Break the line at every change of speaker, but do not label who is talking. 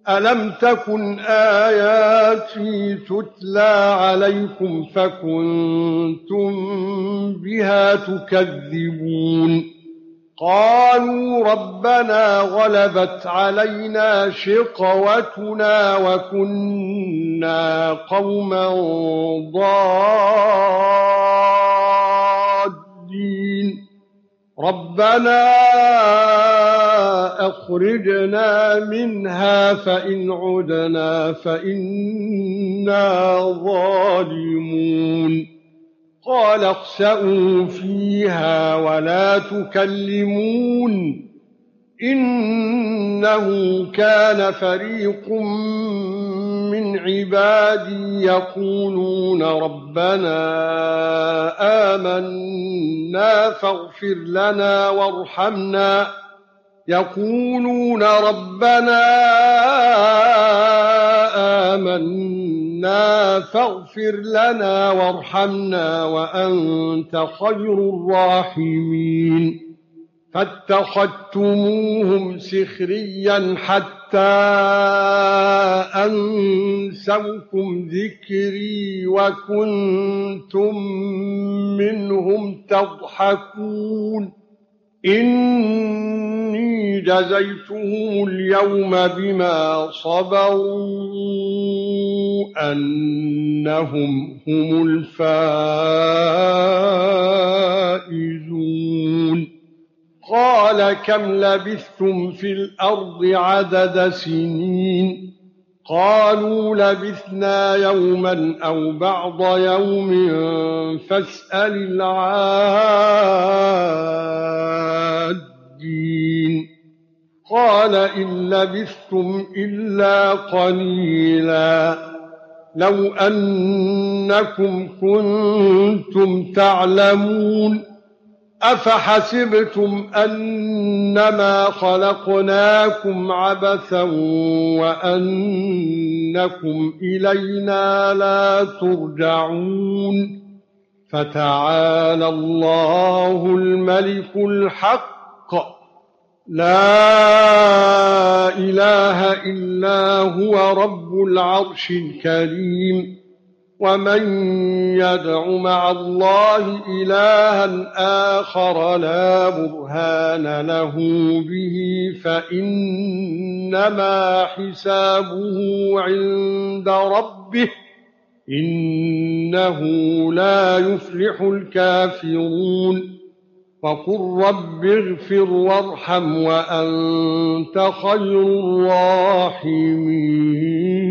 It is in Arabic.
أَلَمْ تَكُنْ آيَاتِي تُتْلَى عَلَيْكُمْ فَكُنْتُمْ بِهَا تُكَذِّبُونَ قَالُوا رَبَّنَا غَلَبَتْ عَلَيْنَا شِقْوَتُنَا وَكُنَّا قَوْمًا ضَالِّينَ رَبَّنَا أَخْرِجْنَا مِنْهَا فَإِنْ عُدْنَا فَإِنَّا ظَالِمُونَ قَالَ اخْسَئُوا فِيهَا وَلَا تُكَلِّمُونِ إِنَّهُ كَانَ فَرِيقٌ مِّنْ عِبَادِي يَقُولُونَ رَبَّنَا آمَنَّا فَاغْفِرْ لَنَا وَارْحَمْنَا وَأَنْتَ خَيْرُ الرَّاحِمِينَ فَاتَّخَذْتُمُوهُمْ سِخْرِيًّا حَتَّى أَنسَوْكُمْ ذِكْرِي وَكُنْتُمْ مِنْهُمْ تَضْحَكُونَ إِنِّي جَزَيْتُهُمُ الْيَوْمَ بِمَا صَبَرُوا أَنَّهُمْ هُمُ الْفَائِزُونَ قَالَ كَمْ لَبِثْتُمْ فِي الْأَرْضِ عَدَدَ سِنِينَ قَالُوا لَبِثْنَا يَوْمًا أَوْ بَعْضَ يَوْمٍ فَاسْأَلِ الْعَادِّينَ قَالَ إِن لَّبِثْتُمْ إِلَّا قَلِيلًا لَّوْ أَنَّكُمْ كُنتُمْ تَعْلَمُونَ أَفَحَسِبْتُمْ أَنَّمَا خَلَقْنَاكُمْ عَبَثًا وَأَنَّكُمْ إِلَيْنَا لَا تُرْجَعُونَ فَتَعَالَى اللَّهُ الْمَلِكُ الْحَقُّ لَا إِلَٰهَ إِلَّا هُوَ رَبُّ الْعَرْشِ الْكَرِيمِ وَمَن يَدْعُ مَعَ اللَّهِ إِلَٰهًا آخَرَ لَا بُرْهَانَ لَهُ بِهِ فَإِنَّمَا حِسَابُهُ عِندَ رَبِّهِ إِنَّهُ لَا يُفْلِحُ الْكَافِرُونَ وَقُل رَّبِّ اغْفِرْ وَارْحَمْ وَأَنتَ خَيْرُ الرَّاحِمِينَ